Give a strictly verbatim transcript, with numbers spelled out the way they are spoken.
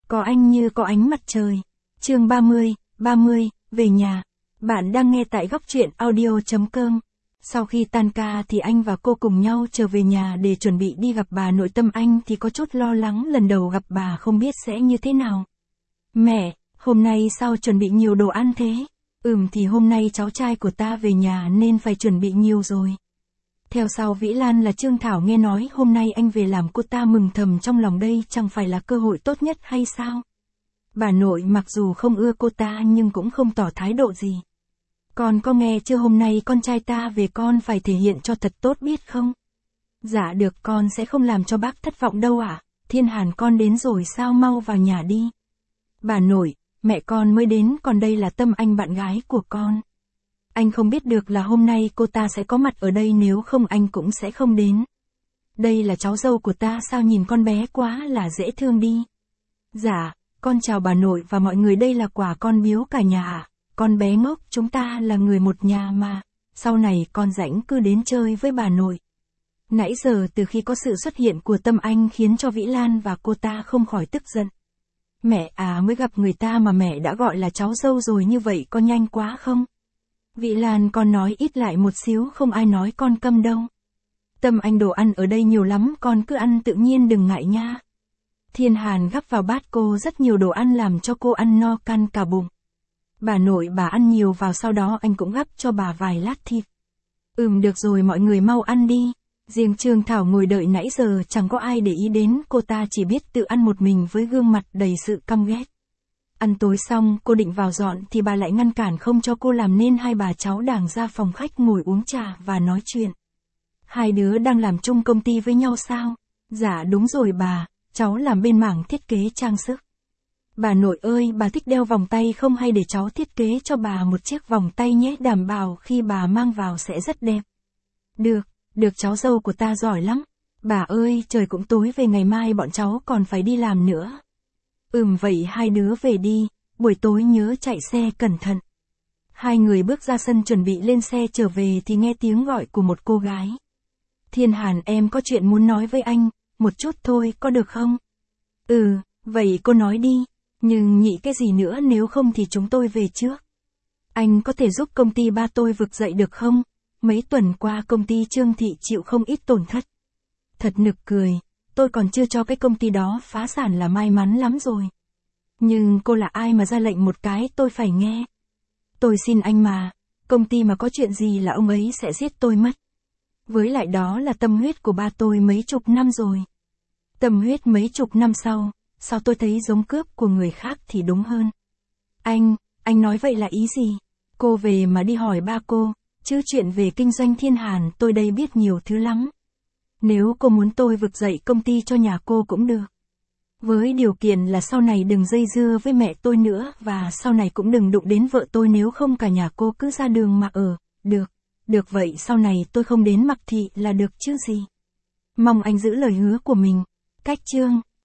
Có anh như có ánh mặt trời. Chương ba mươi, ba mươi, về nhà. Bạn đang nghe tại góc truyện audio chấm com. Sau khi tan ca thì anh và cô cùng nhau trở về nhà để chuẩn bị đi gặp bà nội. Tâm anh thì có chút lo lắng, lần đầu gặp bà không biết sẽ như thế nào. Mẹ, hôm nay sao chuẩn bị nhiều đồ ăn thế? Ừm thì hôm nay cháu trai của ta về nhà nên phải chuẩn bị nhiều rồi. Theo sau Vĩ Lan là Trương Thảo nghe nói hôm nay anh về làm cô ta mừng thầm trong lòng, đây chẳng phải là cơ hội tốt nhất hay sao? Bà nội mặc dù không ưa cô ta nhưng cũng không tỏ thái độ gì. Con có nghe chưa, hôm nay con trai ta về con phải thể hiện cho thật tốt biết không? Dạ được, con sẽ không làm cho bác thất vọng đâu ạ. À? Thiên Hàn con đến rồi sao, mau vào nhà đi. Bà nội, mẹ con mới đến, còn đây là Tâm Anh bạn gái của con. Anh không biết được là hôm nay cô ta sẽ có mặt ở đây, nếu không anh cũng sẽ không đến. Đây là cháu dâu của ta, sao nhìn con bé quá là dễ thương đi. Dạ, con chào bà nội và mọi người, đây là quà con biếu cả nhà ạ. À? Con bé ngốc, chúng ta là người một nhà mà, sau này con rảnh cứ đến chơi với bà nội. Nãy giờ từ khi có sự xuất hiện của Tâm Anh khiến cho Vĩ Lan và cô ta không khỏi tức giận. Mẹ à, mới gặp người ta mà mẹ đã gọi là cháu dâu rồi, như vậy có nhanh quá không? Vĩ Lan, con nói ít lại một xíu, không ai nói con câm đâu. Tâm Anh, đồ ăn ở đây nhiều lắm, con cứ ăn tự nhiên đừng ngại nha. Thiên Hàn gắp vào bát cô rất nhiều đồ ăn làm cho cô ăn no căn cả bụng. Bà nội bà ăn nhiều vào, sau đó anh cũng gắp cho bà vài lát thịt. Ừm được rồi, mọi người mau ăn đi. Riêng Trương Thảo ngồi đợi nãy giờ chẳng có ai để ý đến, cô ta chỉ biết tự ăn một mình với gương mặt đầy sự căm ghét. Ăn tối xong, cô định vào dọn thì bà lại ngăn cản không cho cô làm, nên hai bà cháu đàng ra phòng khách ngồi uống trà và nói chuyện. Hai đứa đang làm chung công ty với nhau sao? Dạ đúng rồi bà, cháu làm bên mảng thiết kế trang sức. Bà nội ơi, bà thích đeo vòng tay không, hay để cháu thiết kế cho bà một chiếc vòng tay nhé, đảm bảo khi bà mang vào sẽ rất đẹp. Được, được, cháu dâu của ta giỏi lắm. Bà ơi, trời cũng tối, về ngày mai bọn cháu còn phải đi làm nữa. Ừm vậy hai đứa về đi, buổi tối nhớ chạy xe cẩn thận. Hai người bước ra sân chuẩn bị lên xe trở về thì nghe tiếng gọi của một cô gái. Thiên Hàn, em có chuyện muốn nói với anh, một chút thôi, có được không? Ừ, vậy cô nói đi, nhưng nhị cái gì nữa, nếu không thì chúng tôi về trước. Anh có thể giúp công ty ba tôi vực dậy được không? Mấy tuần qua công ty Trương Thị chịu không ít tổn thất. Thật nực cười, tôi còn chưa cho cái công ty đó phá sản là may mắn lắm rồi. Nhưng cô là ai mà ra lệnh một cái tôi phải nghe? Tôi xin anh mà, công ty mà có chuyện gì là ông ấy sẽ giết tôi mất. Với lại đó là tâm huyết của ba tôi mấy chục năm rồi. Tâm huyết mấy chục năm sau, sao tôi thấy giống cướp của người khác thì đúng hơn. Anh, anh nói vậy là ý gì? Cô về mà đi hỏi ba cô, chứ chuyện về kinh doanh Thiên Hàn tôi đây biết nhiều thứ lắm. Nếu cô muốn tôi vực dậy công ty cho nhà cô cũng được. Với điều kiện là sau này đừng dây dưa với mẹ tôi nữa, và sau này cũng đừng đụng đến vợ tôi, nếu không cả nhà cô cứ ra đường mà ở. Được, được, vậy sau này tôi không đến Mạc Thị là được chứ gì. Mong anh giữ lời hứa của mình. Cách chương